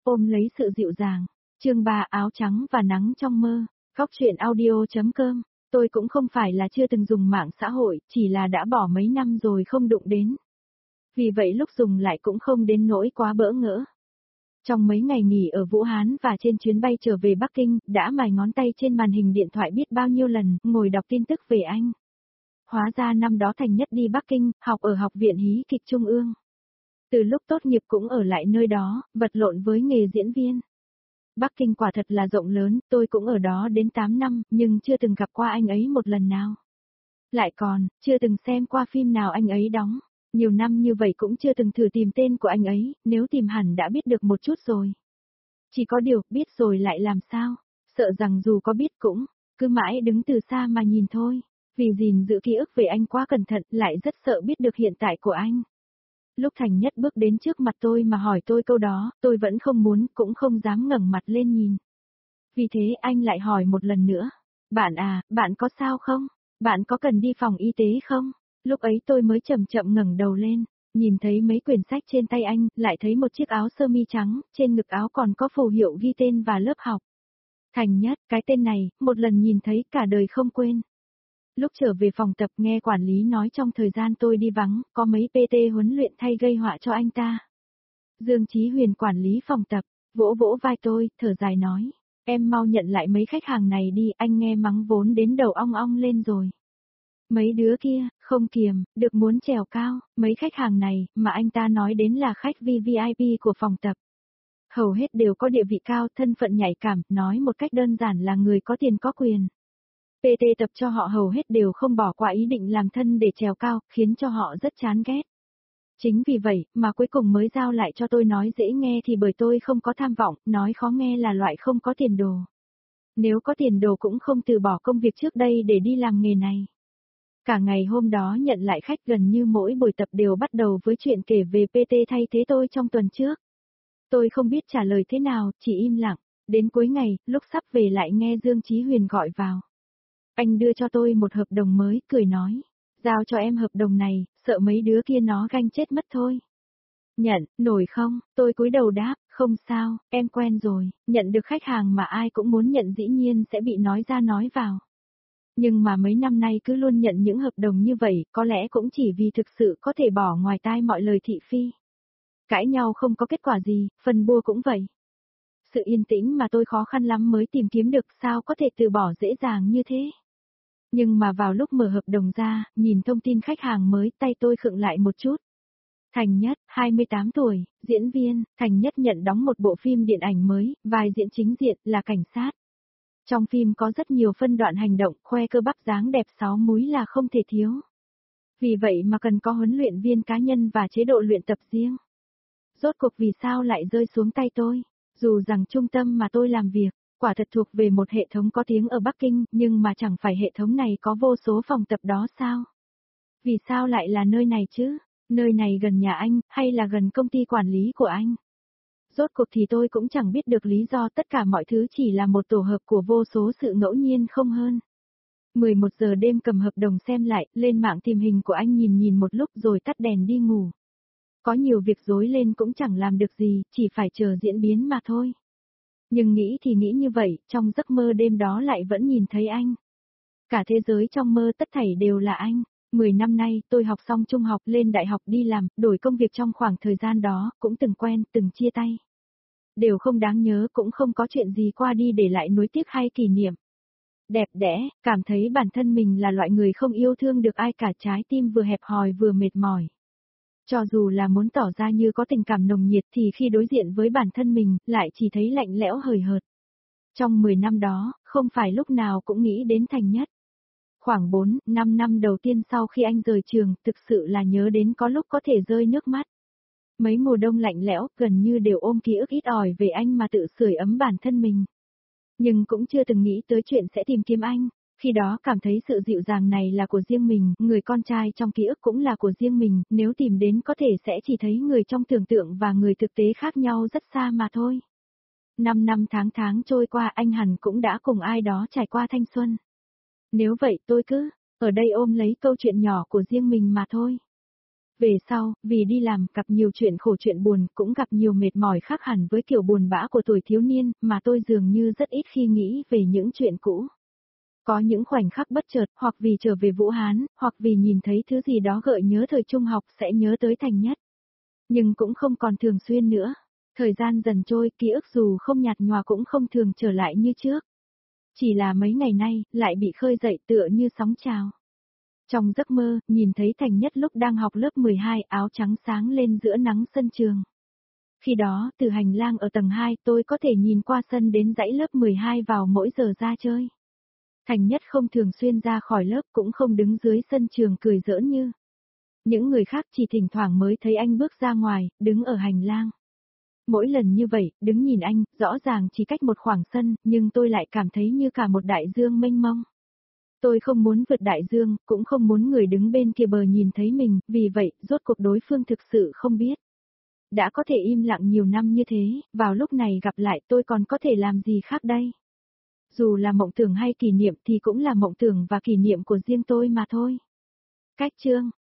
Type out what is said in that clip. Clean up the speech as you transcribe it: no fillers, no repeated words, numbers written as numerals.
ôm lấy sự dịu dàng. Chương 3 áo trắng và nắng trong mơ. Khóc chuyện audio.com. Tôi cũng không phải là chưa từng dùng mạng xã hội, chỉ là đã bỏ mấy năm rồi không đụng đến. Vì vậy lúc dùng lại cũng không đến nỗi quá bỡ ngỡ. Trong mấy ngày nghỉ ở Vũ Hán và trên chuyến bay trở về Bắc Kinh, đã mài ngón tay trên màn hình điện thoại biết bao nhiêu lần, ngồi đọc tin tức về anh. Hóa ra năm đó Thành Nhất đi Bắc Kinh, học ở Học viện Hí kịch Trung ương. Từ lúc tốt nghiệp cũng ở lại nơi đó, vật lộn với nghề diễn viên. Bắc Kinh quả thật là rộng lớn, tôi cũng ở đó đến 8 năm, nhưng chưa từng gặp qua anh ấy một lần nào. Lại còn, chưa từng xem qua phim nào anh ấy đóng. Nhiều năm như vậy cũng chưa từng thử tìm tên của anh ấy, nếu tìm hẳn đã biết được một chút rồi. Chỉ có điều, biết rồi lại làm sao, sợ rằng dù có biết cũng, cứ mãi đứng từ xa mà nhìn thôi, vì gìn giữ ký ức về anh quá cẩn thận, lại rất sợ biết được hiện tại của anh. Lúc Thành Nhất bước đến trước mặt tôi mà hỏi tôi câu đó, tôi vẫn không muốn, cũng không dám ngẩng mặt lên nhìn. Vì thế anh lại hỏi một lần nữa, bạn à, bạn có sao không? Bạn có cần đi phòng y tế không? Lúc ấy tôi mới chậm chậm ngẩng đầu lên, nhìn thấy mấy quyển sách trên tay anh, lại thấy một chiếc áo sơ mi trắng, trên ngực áo còn có phù hiệu ghi tên và lớp học. Thành Nhất, cái tên này, một lần nhìn thấy cả đời không quên. Lúc trở về phòng tập nghe quản lý nói trong thời gian tôi đi vắng, có mấy PT huấn luyện thay gây họa cho anh ta. Dương Chí Huyền quản lý phòng tập, vỗ vỗ vai tôi, thở dài nói, em mau nhận lại mấy khách hàng này đi, anh nghe mắng vốn đến đầu ong ong lên rồi. Mấy đứa kia, không kiềm, được muốn trèo cao, mấy khách hàng này, mà anh ta nói đến là khách VVIP của phòng tập. Hầu hết đều có địa vị cao, thân phận nhạy cảm, nói một cách đơn giản là người có tiền có quyền. PT tập cho họ hầu hết đều không bỏ qua ý định làm thân để trèo cao, khiến cho họ rất chán ghét. Chính vì vậy, mà cuối cùng mới giao lại cho tôi nói dễ nghe thì bởi tôi không có tham vọng, nói khó nghe là loại không có tiền đồ. Nếu có tiền đồ cũng không từ bỏ công việc trước đây để đi làm nghề này. Cả ngày hôm đó nhận lại khách gần như mỗi buổi tập đều bắt đầu với chuyện kể về PT thay thế tôi trong tuần trước. Tôi không biết trả lời thế nào, chỉ im lặng. Đến cuối ngày, lúc sắp về lại nghe Dương Chí Huyền gọi vào. Anh đưa cho tôi một hợp đồng mới, cười nói. Giao cho em hợp đồng này, sợ mấy đứa kia nó ganh chết mất thôi. Nhận, nổi không? Tôi cúi đầu đáp, không sao, em quen rồi, nhận được khách hàng mà ai cũng muốn nhận dĩ nhiên sẽ bị nói ra nói vào. Nhưng mà mấy năm nay cứ luôn nhận những hợp đồng như vậy, có lẽ cũng chỉ vì thực sự có thể bỏ ngoài tai mọi lời thị phi. Cãi nhau không có kết quả gì, phần bua cũng vậy. Sự yên tĩnh mà tôi khó khăn lắm mới tìm kiếm được, sao có thể từ bỏ dễ dàng như thế. Nhưng mà vào lúc mở hợp đồng ra, nhìn thông tin khách hàng mới, tay tôi khựng lại một chút. Thành Nhất, 28 tuổi, diễn viên, Thành Nhất nhận đóng một bộ phim điện ảnh mới, vai diễn chính diện là cảnh sát. Trong phim có rất nhiều phân đoạn hành động, khoe cơ bắp dáng đẹp 6 múi là không thể thiếu. Vì vậy mà cần có huấn luyện viên cá nhân và chế độ luyện tập riêng. Rốt cuộc vì sao lại rơi xuống tay tôi? Dù rằng trung tâm mà tôi làm việc, quả thật thuộc về một hệ thống có tiếng ở Bắc Kinh, nhưng mà chẳng phải hệ thống này có vô số phòng tập đó sao? Vì sao lại là nơi này chứ? Nơi này gần nhà anh, hay là gần công ty quản lý của anh? Rốt cuộc thì tôi cũng chẳng biết được lý do, tất cả mọi thứ chỉ là một tổ hợp của vô số sự ngẫu nhiên không hơn. 11 giờ đêm cầm hợp đồng xem lại, lên mạng tìm hình của anh nhìn một lúc rồi tắt đèn đi ngủ. Có nhiều việc rối lên cũng chẳng làm được gì, chỉ phải chờ diễn biến mà thôi. Nhưng nghĩ thì nghĩ như vậy, trong giấc mơ đêm đó lại vẫn nhìn thấy anh. Cả thế giới trong mơ tất thảy đều là anh. 10 năm nay, tôi học xong trung học lên đại học đi làm, đổi công việc trong khoảng thời gian đó, cũng từng quen, từng chia tay. Đều không đáng nhớ, cũng không có chuyện gì qua đi để lại nuối tiếc hay kỷ niệm. Đẹp đẽ, cảm thấy bản thân mình là loại người không yêu thương được ai cả, trái tim vừa hẹp hòi vừa mệt mỏi. Cho dù là muốn tỏ ra như có tình cảm nồng nhiệt thì khi đối diện với bản thân mình, lại chỉ thấy lạnh lẽo hời hợt. Trong 10 năm đó, không phải lúc nào cũng nghĩ đến Thành Nhất. Khoảng 4-5 năm đầu tiên sau khi anh rời trường, thực sự là nhớ đến có lúc có thể rơi nước mắt. Mấy mùa đông lạnh lẽo, gần như đều ôm ký ức ít ỏi về anh mà tự sưởi ấm bản thân mình. Nhưng cũng chưa từng nghĩ tới chuyện sẽ tìm kiếm anh. Khi đó cảm thấy sự dịu dàng này là của riêng mình, người con trai trong ký ức cũng là của riêng mình, nếu tìm đến có thể sẽ chỉ thấy người trong tưởng tượng và người thực tế khác nhau rất xa mà thôi. 5 năm tháng trôi qua, anh hẳn cũng đã cùng ai đó trải qua thanh xuân. Nếu vậy tôi cứ, ở đây ôm lấy câu chuyện nhỏ của riêng mình mà thôi. Về sau, vì đi làm, gặp nhiều chuyện khổ chuyện buồn, cũng gặp nhiều mệt mỏi khác hẳn với kiểu buồn bã của tuổi thiếu niên, mà tôi dường như rất ít khi nghĩ về những chuyện cũ. Có những khoảnh khắc bất chợt, hoặc vì trở về Vũ Hán, hoặc vì nhìn thấy thứ gì đó gợi nhớ thời trung học sẽ nhớ tới Thành Nhất. Nhưng cũng không còn thường xuyên nữa. Thời gian dần trôi, ký ức dù không nhạt nhòa cũng không thường trở lại như trước. Chỉ là mấy ngày nay, lại bị khơi dậy tựa như sóng trào. Trong giấc mơ, nhìn thấy Thành Nhất lúc đang học lớp 12, áo trắng sáng lên giữa nắng sân trường. Khi đó, từ hành lang ở tầng 2, tôi có thể nhìn qua sân đến dãy lớp 12 vào mỗi giờ ra chơi. Thành Nhất không thường xuyên ra khỏi lớp, cũng không đứng dưới sân trường cười giỡn như những người khác, chỉ thỉnh thoảng mới thấy anh bước ra ngoài, đứng ở hành lang. Mỗi lần như vậy, đứng nhìn anh, rõ ràng chỉ cách một khoảng sân, nhưng tôi lại cảm thấy như cả một đại dương mênh mông. Tôi không muốn vượt đại dương, cũng không muốn người đứng bên kia bờ nhìn thấy mình, vì vậy, rốt cuộc đối phương thực sự không biết. Đã có thể im lặng nhiều năm như thế, vào lúc này gặp lại tôi còn có thể làm gì khác đây? Dù là mộng tưởng hay kỷ niệm thì cũng là mộng tưởng và kỷ niệm của riêng tôi mà thôi. Cách chương